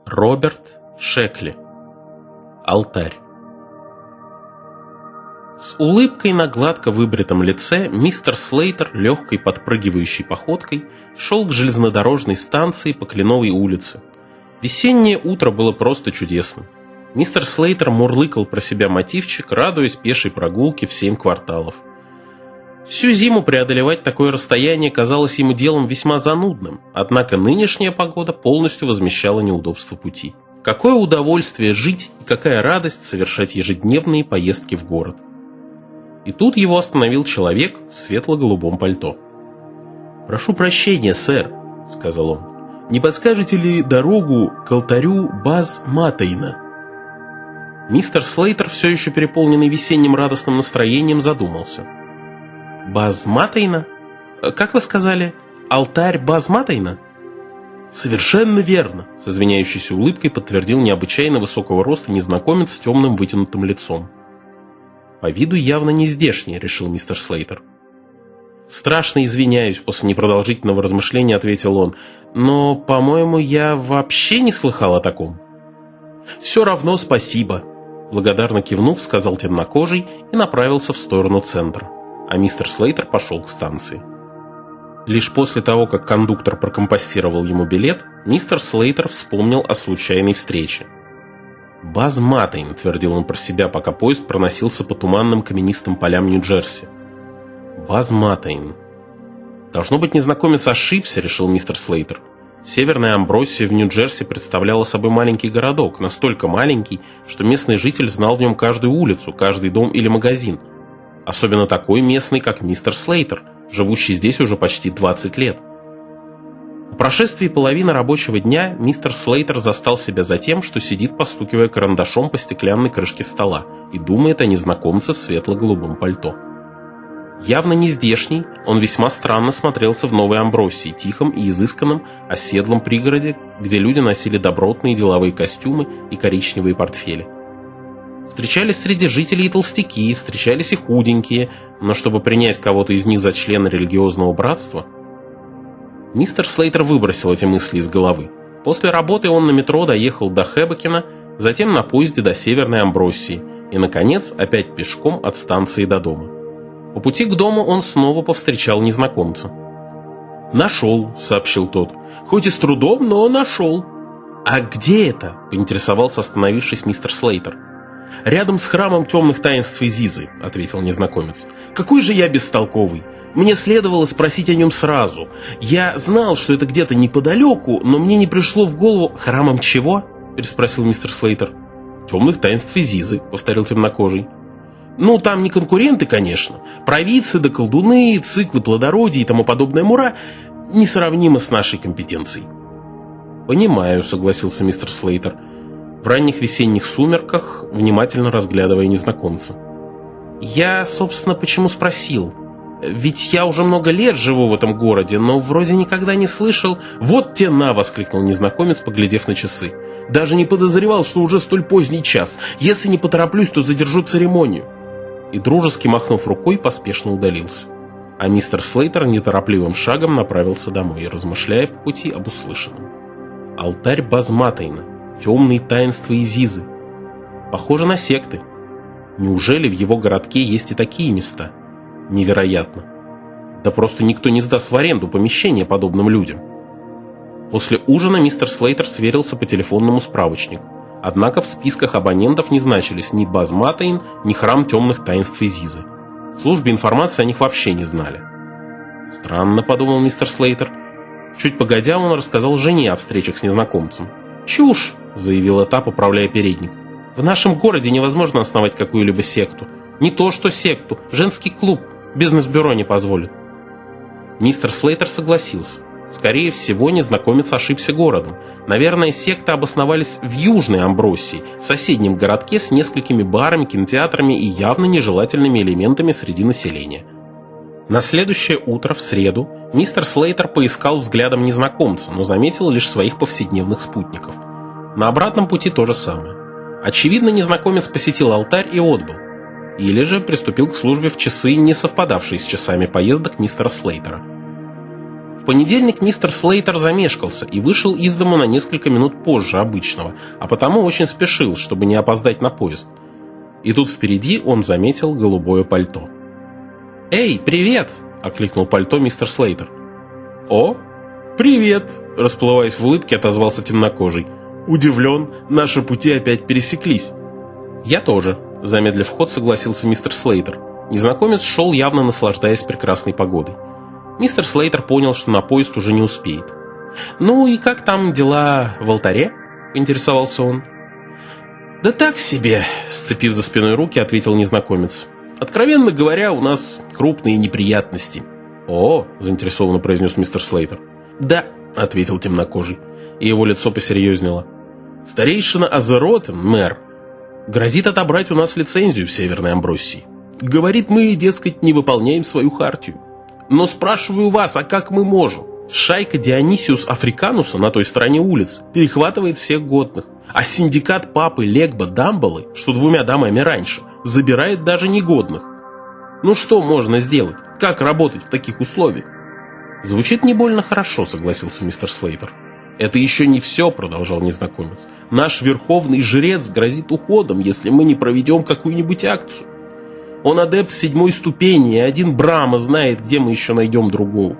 Роберт Шекли. Алтарь. С улыбкой на гладко выбритом лице мистер Слейтер легкой подпрыгивающей походкой шел к железнодорожной станции по Кленовой улице. Весеннее утро было просто чудесным. Мистер Слейтер мурлыкал про себя мотивчик, радуясь пешей прогулке в 7 кварталов. Всю зиму преодолевать такое расстояние казалось ему делом весьма занудным, однако нынешняя погода полностью возмещала неудобства пути. Какое удовольствие жить и какая радость совершать ежедневные поездки в город. И тут его остановил человек в светло-голубом пальто. «Прошу прощения, сэр», — сказал он, — «не подскажете ли дорогу к алтарю Баз-Матейна?» Мистер Слейтер, все еще переполненный весенним радостным настроением, задумался. «Баз-Матейна? Как вы сказали? Алтарь Баз-Матейна?» «Совершенно верно», — с извиняющейся улыбкой подтвердил необычайно высокого роста незнакомец с темным вытянутым лицом. «По виду явно не здешний», — решил мистер Слейтер. «Страшно извиняюсь», — после непродолжительного размышления ответил он, «но, по-моему, я вообще не слыхал о таком». «Все равно спасибо», — благодарно кивнув, сказал темнокожий и направился в сторону центра. А мистер Слейтер пошел к станции. Лишь после того, как кондуктор прокомпостировал ему билет, мистер Слейтер вспомнил о случайной встрече. «Баз-Матейн», — твердил он про себя, пока поезд проносился по туманным каменистым полям Нью-Джерси. «Баз-Матейн». «Должно быть, незнакомец ошибся», — решил мистер Слейтер. Северная Амбросия в Нью-Джерси представляла собой маленький городок, настолько маленький, что местный житель знал в нем каждую улицу, каждый дом или магазин. Особенно такой местный, как мистер Слейтер, живущий здесь уже почти 20 лет. По прошествии половины рабочего дня мистер Слейтер застал себя за тем, что сидит, постукивая карандашом по стеклянной крышке стола и думает о незнакомце в светло-голубом пальто. Явно не здешний, он весьма странно смотрелся в Новой Амбросии, тихом и изысканном, оседлом пригороде, где люди носили добротные деловые костюмы и коричневые портфели. Встречались среди жителей и толстяки, встречались и худенькие, но чтобы принять кого-то из них за члена религиозного братства... Мистер Слейтер выбросил эти мысли из головы. После работы он на метро доехал до Хэбокена, затем на поезде до Северной Амбросии и, наконец, опять пешком от станции до дома. По пути к дому он снова повстречал незнакомца. «Нашел», — сообщил тот. «Хоть и с трудом, но нашел». «А где это?» — поинтересовался остановившись мистер Слейтер. «Рядом с храмом темных таинств Изизы», — ответил незнакомец. «Какой же я бестолковый! Мне следовало спросить о нем сразу. Я знал, что это где-то неподалеку, но мне не пришло в голову...» «Храмом чего?» — переспросил мистер Слейтер. «Темных таинств Изизы», — повторил темнокожий. «Ну, там не конкуренты, конечно. Провидцы да колдуны, циклы плодородия и тому подобная мура несравнимы с нашей компетенцией». «Понимаю», — согласился мистер Слейтер, в ранних весенних сумерках, внимательно разглядывая незнакомца. «Я, собственно, почему спросил? Ведь я уже много лет живу в этом городе, но вроде никогда не слышал...» «Вот те на!» — воскликнул незнакомец, поглядев на часы. «Даже не подозревал, что уже столь поздний час. Если не потороплюсь, то задержу церемонию». И, дружески махнув рукой, поспешно удалился. А мистер Слейтер неторопливым шагом направился домой, размышляя по пути об услышанном. Алтарь Баз-Матейна. Темные таинства Изизы. Похоже на секты. Неужели в его городке есть и такие места? Невероятно. Да просто никто не сдаст в аренду помещение подобным людям. После ужина мистер Слейтер сверился по телефонному справочнику. Однако в списках абонентов не значились ни Баз-Матейн, ни храм темных таинств Изизы. В службе информации о них вообще не знали. «Странно», — подумал мистер Слейтер. Чуть погодя, он рассказал жене о встречах с незнакомцем. «Чушь!» — заявила та, поправляя передник. «В нашем городе невозможно основать какую-либо секту. Не то что секту, женский клуб. Бизнес-бюро не позволит». Мистер Слейтер согласился. Скорее всего, незнакомец ошибся городом. Наверное, секты обосновались в Южной Амбросии, соседнем городке с несколькими барами, кинотеатрами и явно нежелательными элементами среди населения. На следующее утро, в среду, мистер Слейтер поискал взглядом незнакомца, но заметил лишь своих повседневных спутников. На обратном пути то же самое. Очевидно, незнакомец посетил алтарь и отбыл. Или же приступил к службе в часы, не совпадавшие с часами поездок мистера Слейтера. В понедельник мистер Слейтер замешкался и вышел из дома на несколько минут позже обычного, а потому очень спешил, чтобы не опоздать на поезд. И тут впереди он заметил голубое пальто. «Эй, привет!» – окликнул пальто мистер Слейтер. «О, привет!» – расплываясь в улыбке, отозвался темнокожий. «Удивлен, наши пути опять пересеклись». «Я тоже», – замедлив ход, согласился мистер Слейтер. Незнакомец шел, явно наслаждаясь прекрасной погодой. Мистер Слейтер понял, что на поезд уже не успеет. «Ну и как там дела в алтаре?» – поинтересовался он. «Да так себе», – сцепив за спиной руки, ответил незнакомец. «Откровенно говоря, у нас крупные неприятности». «О», – заинтересованно произнес мистер Слейтер. «Да», – ответил темнокожий, и его лицо посерьезнело. «Старейшина Азеротен, мэр, грозит отобрать у нас лицензию в Северной Амброссии. Говорит, мы, дескать, не выполняем свою хартию. Но спрашиваю вас, а как мы можем? Шайка Дионисиус Африкануса на той стороне улиц перехватывает всех годных, а синдикат папы Легба Дамбалы, что 2 дамами раньше, забирает даже негодных. Ну что можно сделать? Как работать в таких условиях?» «Звучит не больно хорошо», — согласился мистер Слейтер. «Это еще не все», — продолжал незнакомец. «Наш верховный жрец грозит уходом, если мы не проведем какую-нибудь акцию. Он адепт 7 ступени, и один Брама знает, где мы еще найдем другого».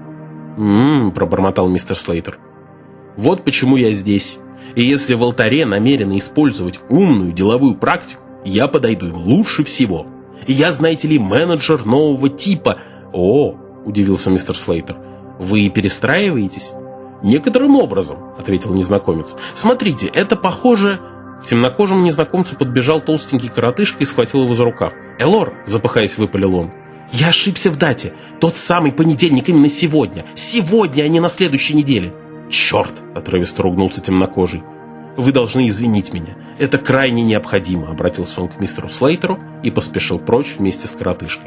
Пробормотал мистер Слейтер. «Вот почему я здесь. И если в алтаре намерены использовать умную деловую практику, я подойду им лучше всего. И я, знаете ли, менеджер нового типа». «О», — удивился мистер Слейтер, — «вы перестраиваетесь?» «Некоторым образом», — ответил незнакомец. «Смотрите, это похоже...» К темнокожему незнакомцу подбежал толстенький коротышка и схватил его за рукав. «Элор», — запыхаясь, выпалил он, — «я ошибся в дате. Тот самый понедельник именно сегодня. Сегодня, а не на следующей неделе». «Черт!» — отрывисто ругнулся темнокожий. «Вы должны извинить меня. Это крайне необходимо», — обратился он к мистеру Слейтеру и поспешил прочь вместе с коротышкой.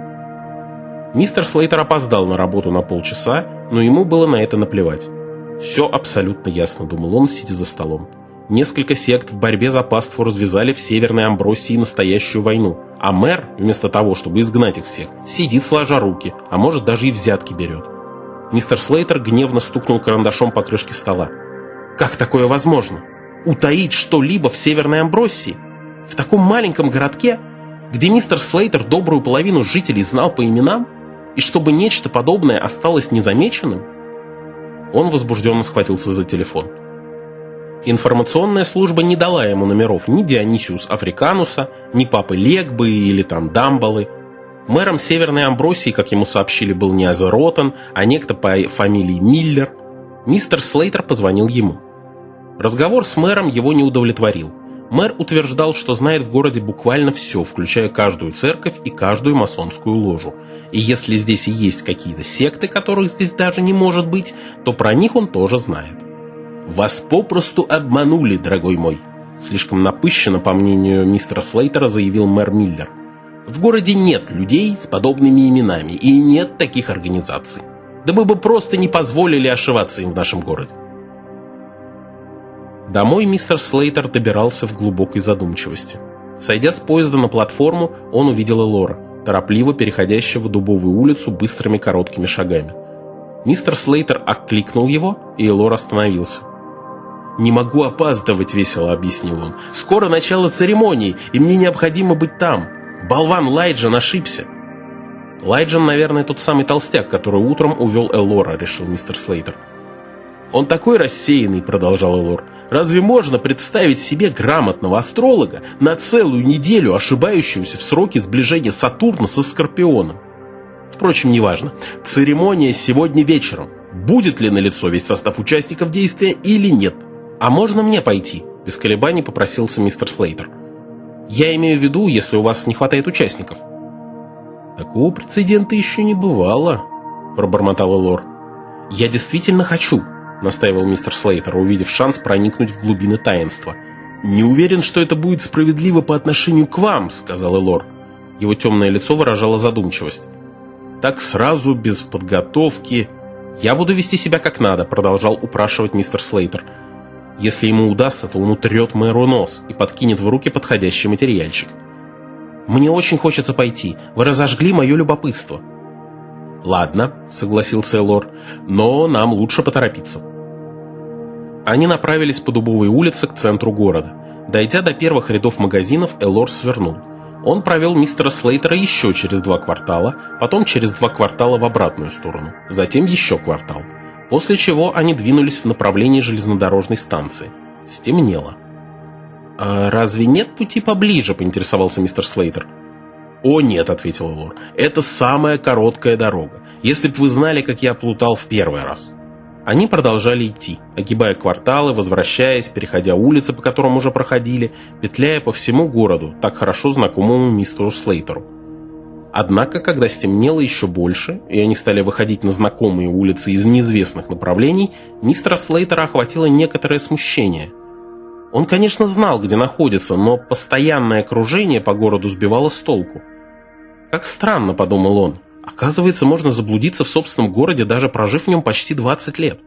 Мистер Слейтер опоздал на работу на полчаса, но ему было на это наплевать. «Все абсолютно ясно», — думал он, сидя за столом. Несколько сект в борьбе за паству развязали в Северной Амброссии настоящую войну, а мэр, вместо того, чтобы изгнать их всех, сидит сложа руки, а может даже и взятки берет. Мистер Слейтер гневно стукнул карандашом по крышке стола. «Как такое возможно? Утаить что-либо в Северной Амброссии? В таком маленьком городке, где мистер Слейтер добрую половину жителей знал по именам, и чтобы нечто подобное осталось незамеченным?» Он возбужденно схватился за телефон. Информационная служба не дала ему номеров ни Дионисиус Африкануса, ни папы Легбы или там Дамбалы. Мэром Северной Амброссии, как ему сообщили, был не Азеротен, а некто по фамилии Миллер. Мистер Слейтер позвонил ему. Разговор с мэром его не удовлетворил. Мэр утверждал, что знает в городе буквально все, включая каждую церковь и каждую масонскую ложу. И если здесь и есть какие-то секты, которых здесь даже не может быть, то про них он тоже знает. «Вас попросту обманули, дорогой мой», — слишком напыщенно, по мнению мистера Слейтера, заявил мэр Миллер. «В городе нет людей с подобными именами, и нет таких организаций. Да мы бы просто не позволили ошиваться им в нашем городе». Домой мистер Слейтер добирался в глубокой задумчивости. Сойдя с поезда на платформу, он увидел Элора, торопливо переходящего Дубовую улицу быстрыми короткими шагами. Мистер Слейтер окликнул его, и Элор остановился. «Не могу опаздывать», — весело объяснил он. «Скоро начало церемонии, и мне необходимо быть там. Болван Лайджан ошибся». «Лайджан, наверное, тот самый толстяк, который утром увел Элора», — решил мистер Слейтер. «Он такой рассеянный», — продолжал Элор. «Разве можно представить себе грамотного астролога на целую неделю, ошибающегося в сроке сближения Сатурна со Скорпионом? Впрочем, неважно. Церемония сегодня вечером. Будет ли налицо весь состав участников действия или нет? А можно мне пойти?» — без колебаний попросился мистер Слейтер. «Я имею в виду, если у вас не хватает участников». «Такого прецедента еще не бывало», — пробормотал Элор. «Я действительно хочу», — настаивал мистер Слейтер, увидев шанс проникнуть в глубины таинства. «Не уверен, что это будет справедливо по отношению к вам», — сказал Элор. Его темное лицо выражало задумчивость. «Так сразу, без подготовки...» «Я буду вести себя как надо», — продолжал упрашивать мистер Слейтер. «Если ему удастся, то он утрет мэру нос и подкинет в руки подходящий материальчик. Мне очень хочется пойти. Вы разожгли мое любопытство». «Ладно», — согласился Элор, — «но нам лучше поторопиться». Они направились по Дубовой улице к центру города. Дойдя до первых рядов магазинов, Элор свернул. Он провел мистера Слейтера еще через 2 квартала, потом через 2 квартала в обратную сторону, затем еще квартал, после чего они двинулись в направлении железнодорожной станции. Стемнело. «А разве нет пути поближе?» — поинтересовался мистер Слейтер. «О нет», — ответил Элор, — «это самая короткая дорога. Если б вы знали, как я плутал в первый раз». Они продолжали идти, огибая кварталы, возвращаясь, переходя улицы, по которым уже проходили, петляя по всему городу, так хорошо знакомому мистеру Слейтеру. Однако, когда стемнело еще больше, и они стали выходить на знакомые улицы из неизвестных направлений, мистера Слейтера охватило некоторое смущение. Он, конечно, знал, где находится, но постоянное окружение по городу сбивало с толку. «Как странно», — подумал он, — «оказывается, можно заблудиться в собственном городе, даже прожив в нем почти 20 лет».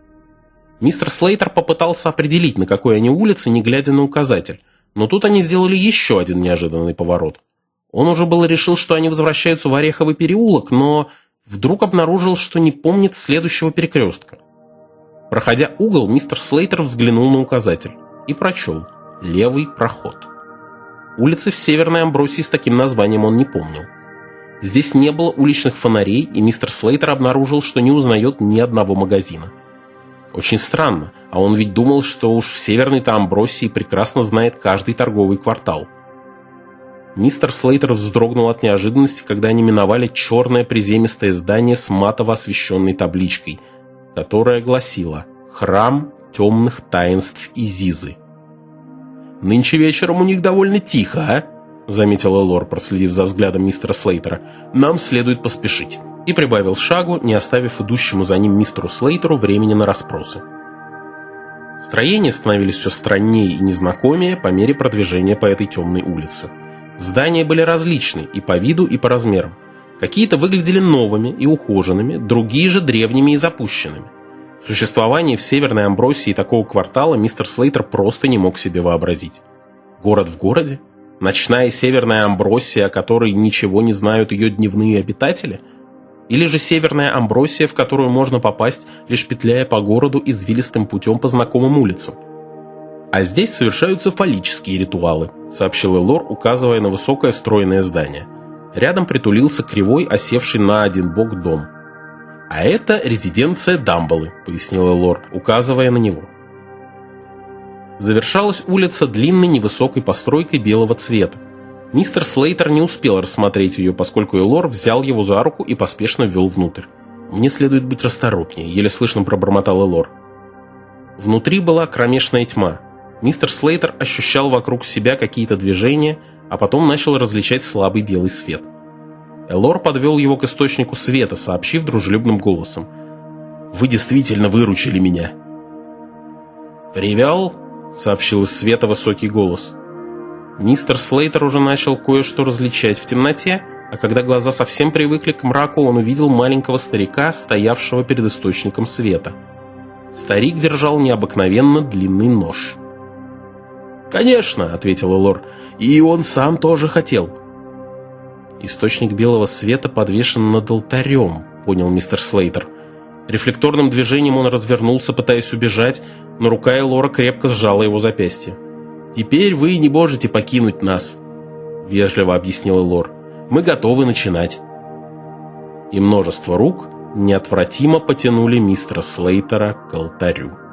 Мистер Слейтер попытался определить, на какой они улице, не глядя на указатель, но тут они сделали еще один неожиданный поворот. Он уже было решил, что они возвращаются в Ореховый переулок, но вдруг обнаружил, что не помнит следующего перекрестка. Проходя угол, мистер Слейтер взглянул на указатель и прочел «Левый проход». Улицы в Северной Амбросии с таким названием он не помнил. Здесь не было уличных фонарей, и мистер Слейтер обнаружил, что не узнает ни одного магазина. Очень странно, а он ведь думал, что уж в Северной-то Амбросии прекрасно знает каждый торговый квартал. Мистер Слейтер вздрогнул от неожиданности, когда они миновали черное приземистое здание с матово освещенной табличкой, которая гласила «Храм темных таинств Изизы». «Нынче вечером у них довольно тихо, а?» — заметил Элор, проследив за взглядом мистера Слейтера. «Нам следует поспешить». И прибавил шагу, не оставив идущему за ним мистеру Слейтеру времени на расспросы. Строения становились все страннее и незнакомее по мере продвижения по этой темной улице. Здания были различны и по виду, и по размерам. Какие-то выглядели новыми и ухоженными, другие же древними и запущенными. Существование в Северной Амбросии такого квартала мистер Слейтер просто не мог себе вообразить. Город в городе? Ночная Северная Амбросия, о которой ничего не знают ее дневные обитатели? Или же Северная Амбросия, в которую можно попасть, лишь петляя по городу извилистым путем по знакомым улицам? «А здесь совершаются фаллические ритуалы», — сообщил Элор, указывая на высокое стройное здание. Рядом притулился кривой, осевший на один бок дом. «А это резиденция Дамблы», — пояснил Элор, указывая на него. Завершалась улица длинной невысокой постройкой белого цвета. Мистер Слейтер не успел рассмотреть ее, поскольку Элор взял его за руку и поспешно ввел внутрь. «Мне следует быть расторопнее», — еле слышно пробормотал Элор. Внутри была кромешная тьма. Мистер Слейтер ощущал вокруг себя какие-то движения, а потом начал различать слабый белый свет. Элор подвел его к источнику света, сообщив дружелюбным голосом: «Вы действительно выручили меня». «Привел?» — сообщил из света высокий голос. Мистер Слейтер уже начал кое-что различать в темноте, а когда глаза совсем привыкли к мраку, он увидел маленького старика, стоявшего перед источником света. Старик держал необыкновенно длинный нож. «Конечно», — ответил Элор, — «и он сам тоже хотел». «Источник белого света подвешен над алтарем», — понял мистер Слейтер. Рефлекторным движением он развернулся, пытаясь убежать, но рука Элора крепко сжала его запястье. «Теперь вы не можете покинуть нас», — вежливо объяснил Элор. «Мы готовы начинать». И множество рук неотвратимо потянули мистера Слейтера к алтарю.